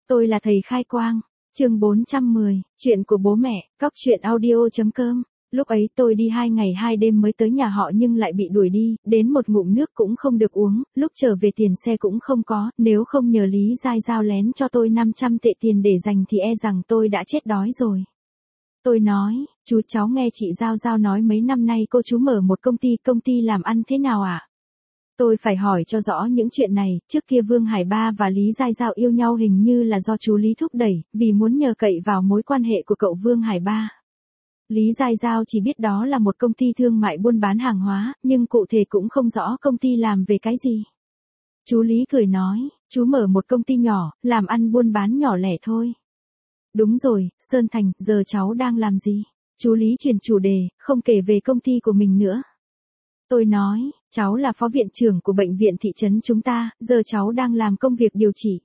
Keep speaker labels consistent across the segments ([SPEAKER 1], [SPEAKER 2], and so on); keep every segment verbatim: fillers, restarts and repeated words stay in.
[SPEAKER 1] Tôi là thầy khai quang. Chương bốn trăm mười, chuyện của bố mẹ, cóc truyện audio chấm com. Lúc ấy tôi đi hai ngày hai đêm mới tới nhà họ nhưng lại bị đuổi đi, đến một ngụm nước cũng không được uống, lúc trở về tiền xe cũng không có, nếu không nhờ Lý Giai Giao lén cho tôi năm trăm tệ tiền để dành thì e rằng tôi đã chết đói rồi. Tôi nói, chú cháu nghe chị Giao Giao nói mấy năm nay cô chú mở một công ty, công ty làm ăn thế nào ạ? À? Tôi phải hỏi cho rõ những chuyện này, trước kia Vương Hải Ba và Lý Giai Giao yêu nhau hình như là do chú Lý thúc đẩy, vì muốn nhờ cậy vào mối quan hệ của cậu Vương Hải Ba. Lý Giai Giao chỉ biết đó là một công ty thương mại buôn bán hàng hóa, nhưng cụ thể cũng không rõ công ty làm về cái gì. Chú Lý cười nói, chú mở một công ty nhỏ, làm ăn buôn bán nhỏ lẻ thôi. Đúng rồi, Sơn Thành, giờ cháu đang làm gì? Chú Lý chuyển chủ đề, không kể về công ty của mình nữa. Tôi nói, cháu là phó viện trưởng của bệnh viện thị trấn chúng ta, giờ cháu đang làm công việc điều trị.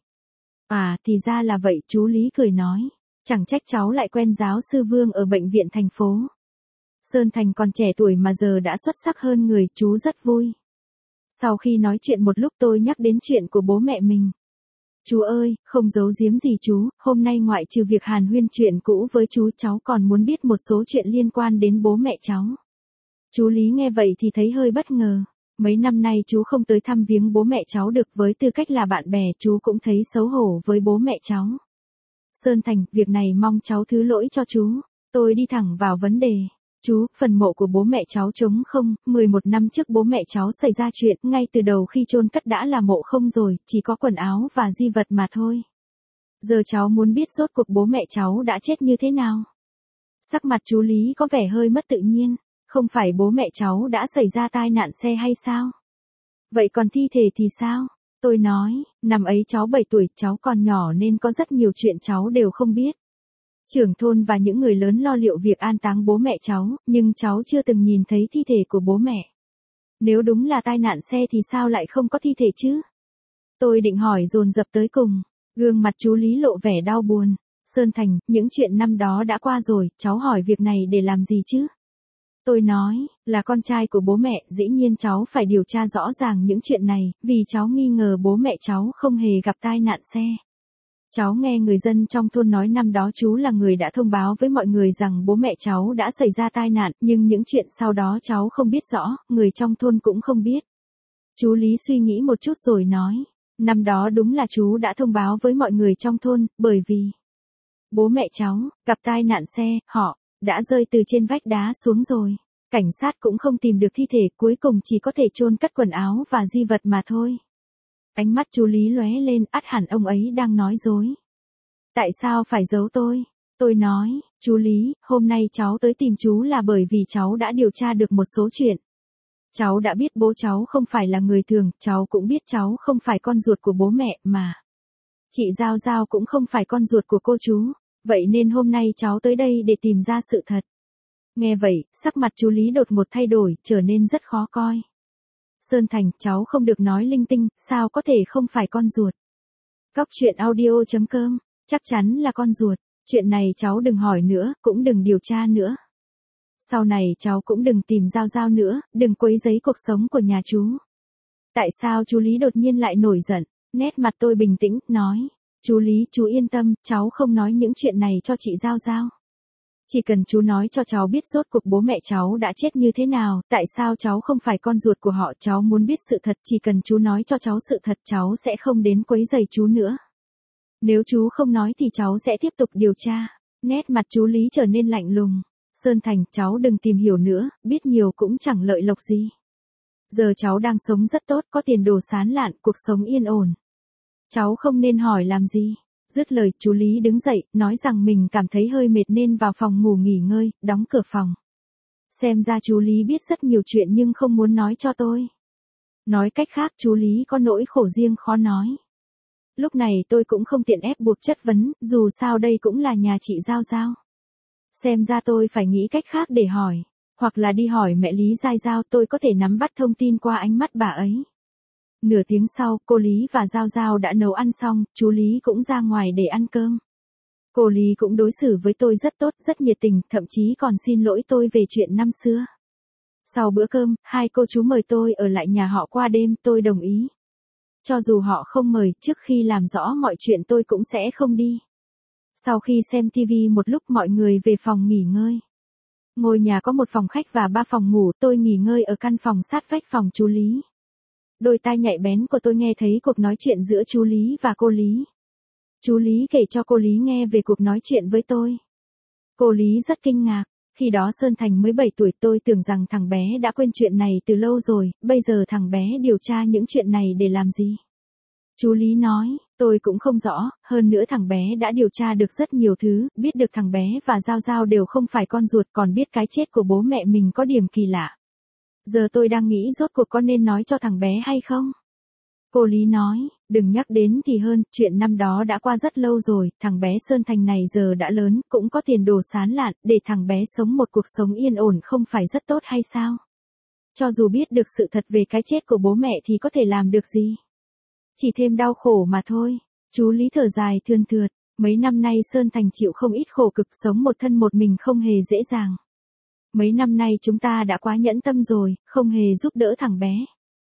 [SPEAKER 1] À, thì ra là vậy, chú Lý cười nói. Chẳng trách cháu lại quen giáo sư Vương ở bệnh viện thành phố. Sơn Thành còn trẻ tuổi mà giờ đã xuất sắc hơn người, chú rất vui. Sau khi nói chuyện một lúc tôi nhắc đến chuyện của bố mẹ mình. Chú ơi, không giấu giếm gì chú, hôm nay ngoại trừ việc hàn huyên chuyện cũ với chú, cháu còn muốn biết một số chuyện liên quan đến bố mẹ cháu. Chú Lý nghe vậy thì thấy hơi bất ngờ. Mấy năm nay chú không tới thăm viếng bố mẹ cháu được, với tư cách là bạn bè chú cũng thấy xấu hổ với bố mẹ cháu. Sơn Thành, việc này mong cháu thứ lỗi cho chú. Tôi đi thẳng vào vấn đề. Chú, phần mộ của bố mẹ cháu trống không, mười một năm trước bố mẹ cháu xảy ra chuyện, ngay từ đầu khi chôn cất đã là mộ không rồi, chỉ có quần áo và di vật mà thôi. Giờ cháu muốn biết rốt cuộc bố mẹ cháu đã chết như thế nào? Sắc mặt chú Lý có vẻ hơi mất tự nhiên, không phải bố mẹ cháu đã xảy ra tai nạn xe hay sao? Vậy còn thi thể thì sao? Tôi nói, năm ấy cháu bảy tuổi, cháu còn nhỏ nên có rất nhiều chuyện cháu đều không biết. Trưởng thôn và những người lớn lo liệu việc an táng bố mẹ cháu, nhưng cháu chưa từng nhìn thấy thi thể của bố mẹ. Nếu đúng là tai nạn xe thì sao lại không có thi thể chứ? Tôi định hỏi dồn dập tới cùng, gương mặt chú Lý lộ vẻ đau buồn. Sơn Thành, những chuyện năm đó đã qua rồi, cháu hỏi việc này để làm gì chứ? Tôi nói, là con trai của bố mẹ, dĩ nhiên cháu phải điều tra rõ ràng những chuyện này, vì cháu nghi ngờ bố mẹ cháu không hề gặp tai nạn xe. Cháu nghe người dân trong thôn nói năm đó chú là người đã thông báo với mọi người rằng bố mẹ cháu đã xảy ra tai nạn, nhưng những chuyện sau đó cháu không biết rõ, người trong thôn cũng không biết. Chú Lý suy nghĩ một chút rồi nói, năm đó đúng là chú đã thông báo với mọi người trong thôn, bởi vì bố mẹ cháu gặp tai nạn xe, họ đã rơi từ trên vách đá xuống rồi. Cảnh sát cũng không tìm được thi thể, cuối cùng chỉ có thể chôn cất quần áo và di vật mà thôi. Ánh mắt chú Lý lóe lên, ắt hẳn ông ấy đang nói dối. Tại sao phải giấu tôi? Tôi nói, chú Lý, hôm nay cháu tới tìm chú là bởi vì cháu đã điều tra được một số chuyện. Cháu đã biết bố cháu không phải là người thường, cháu cũng biết cháu không phải con ruột của bố mẹ, mà chị Giao Giao cũng không phải con ruột của cô chú. Vậy nên hôm nay cháu tới đây để tìm ra sự thật. Nghe vậy, sắc mặt chú Lý đột ngột thay đổi, trở nên rất khó coi. Sơn Thành, cháu không được nói linh tinh, sao có thể không phải con ruột? Cóc truyện audio chấm com, chắc chắn là con ruột. Chuyện này cháu đừng hỏi nữa, cũng đừng điều tra nữa. Sau này cháu cũng đừng tìm Giao Giao nữa, đừng quấy rầy cuộc sống của nhà chú. Tại sao chú Lý đột nhiên lại nổi giận? Nét mặt tôi bình tĩnh, nói. Chú Lý, chú yên tâm, cháu không nói những chuyện này cho chị Giao Giao. Chỉ cần chú nói cho cháu biết rốt cuộc bố mẹ cháu đã chết như thế nào, tại sao cháu không phải con ruột của họ, cháu muốn biết sự thật, chỉ cần chú nói cho cháu sự thật cháu sẽ không đến quấy rầy chú nữa. Nếu chú không nói thì cháu sẽ tiếp tục điều tra. Nét mặt chú Lý trở nên lạnh lùng. Sơn Thành, cháu đừng tìm hiểu nữa, biết nhiều cũng chẳng lợi lộc gì. Giờ cháu đang sống rất tốt, có tiền đồ sán lạn, cuộc sống yên ổn. Cháu không nên hỏi làm gì. Dứt lời, chú Lý đứng dậy, nói rằng mình cảm thấy hơi mệt nên vào phòng ngủ nghỉ ngơi, đóng cửa phòng. Xem ra chú Lý biết rất nhiều chuyện nhưng không muốn nói cho tôi. Nói cách khác, chú Lý có nỗi khổ riêng khó nói. Lúc này tôi cũng không tiện ép buộc chất vấn, dù sao đây cũng là nhà chị Giao Giao. Xem ra tôi phải nghĩ cách khác để hỏi, hoặc là đi hỏi mẹ Lý Giai Giao, tôi có thể nắm bắt thông tin qua ánh mắt bà ấy. Nửa tiếng sau, cô Lý và Giao Giao đã nấu ăn xong, chú Lý cũng ra ngoài để ăn cơm. Cô Lý cũng đối xử với tôi rất tốt, rất nhiệt tình, thậm chí còn xin lỗi tôi về chuyện năm xưa. Sau bữa cơm, hai cô chú mời tôi ở lại nhà họ qua đêm, tôi đồng ý. Cho dù họ không mời, trước khi làm rõ mọi chuyện tôi cũng sẽ không đi. Sau khi xem ti vi một lúc mọi người về phòng nghỉ ngơi. Ngôi nhà có một phòng khách và ba phòng ngủ, tôi nghỉ ngơi ở căn phòng sát vách phòng chú Lý. Đôi tai nhạy bén của tôi nghe thấy cuộc nói chuyện giữa chú Lý và cô Lý. Chú Lý kể cho cô Lý nghe về cuộc nói chuyện với tôi. Cô Lý rất kinh ngạc. Khi đó Sơn Thành mới bảy tuổi, tôi tưởng rằng thằng bé đã quên chuyện này từ lâu rồi, bây giờ thằng bé điều tra những chuyện này để làm gì? Chú Lý nói, tôi cũng không rõ, hơn nữa thằng bé đã điều tra được rất nhiều thứ, biết được thằng bé và Giao Giao đều không phải con ruột, còn biết cái chết của bố mẹ mình có điểm kỳ lạ. Giờ tôi đang nghĩ rốt cuộc có nên nói cho thằng bé hay không? Cô Lý nói, đừng nhắc đến thì hơn, chuyện năm đó đã qua rất lâu rồi, thằng bé Sơn Thành này giờ đã lớn, cũng có tiền đồ sán lạn, để thằng bé sống một cuộc sống yên ổn không phải rất tốt hay sao? Cho dù biết được sự thật về cái chết của bố mẹ thì có thể làm được gì? Chỉ thêm đau khổ mà thôi. Chú Lý thở dài thườn thượt, mấy năm nay Sơn Thành chịu không ít khổ cực, sống một thân một mình không hề dễ dàng. Mấy năm nay chúng ta đã quá nhẫn tâm rồi, không hề giúp đỡ thằng bé.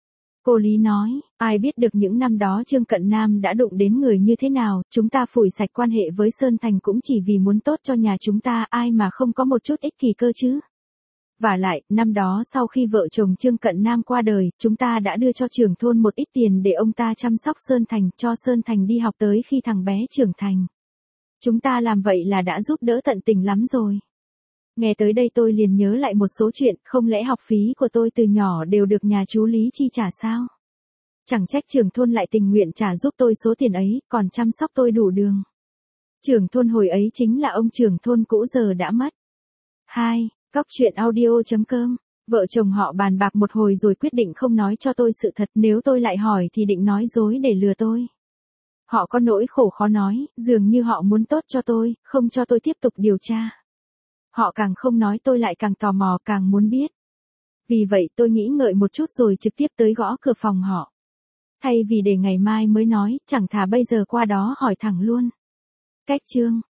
[SPEAKER 1] Cô Lý nói, ai biết được những năm đó Trương Cận Nam đã đụng đến người như thế nào, chúng ta phủi sạch quan hệ với Sơn Thành cũng chỉ vì muốn tốt cho nhà chúng ta, ai mà không có một chút ích kỷ cơ chứ. Vả lại, năm đó sau khi vợ chồng Trương Cận Nam qua đời, chúng ta đã đưa cho trưởng thôn một ít tiền để ông ta chăm sóc Sơn Thành, cho Sơn Thành đi học tới khi thằng bé trưởng thành. Chúng ta làm vậy là đã giúp đỡ tận tình lắm rồi. Nghe tới đây tôi liền nhớ lại một số chuyện, không lẽ học phí của tôi từ nhỏ đều được nhà chú Lý chi trả sao? Chẳng trách trưởng thôn lại tình nguyện trả giúp tôi số tiền ấy, còn chăm sóc tôi đủ đường. Trưởng thôn hồi ấy chính là ông trưởng thôn cũ giờ đã mất. hai. Cóc truyện audio chấm com. Vợ chồng họ bàn bạc một hồi rồi quyết định không nói cho tôi sự thật, nếu tôi lại hỏi thì định nói dối để lừa tôi. Họ có nỗi khổ khó nói, dường như họ muốn tốt cho tôi, không cho tôi tiếp tục điều tra. Họ càng không nói tôi lại càng tò mò, càng muốn biết. Vì vậy tôi nghĩ ngợi một chút rồi trực tiếp tới gõ cửa phòng họ. Thay vì để ngày mai mới nói, chẳng thà bây giờ qua đó hỏi thẳng luôn. Cách chương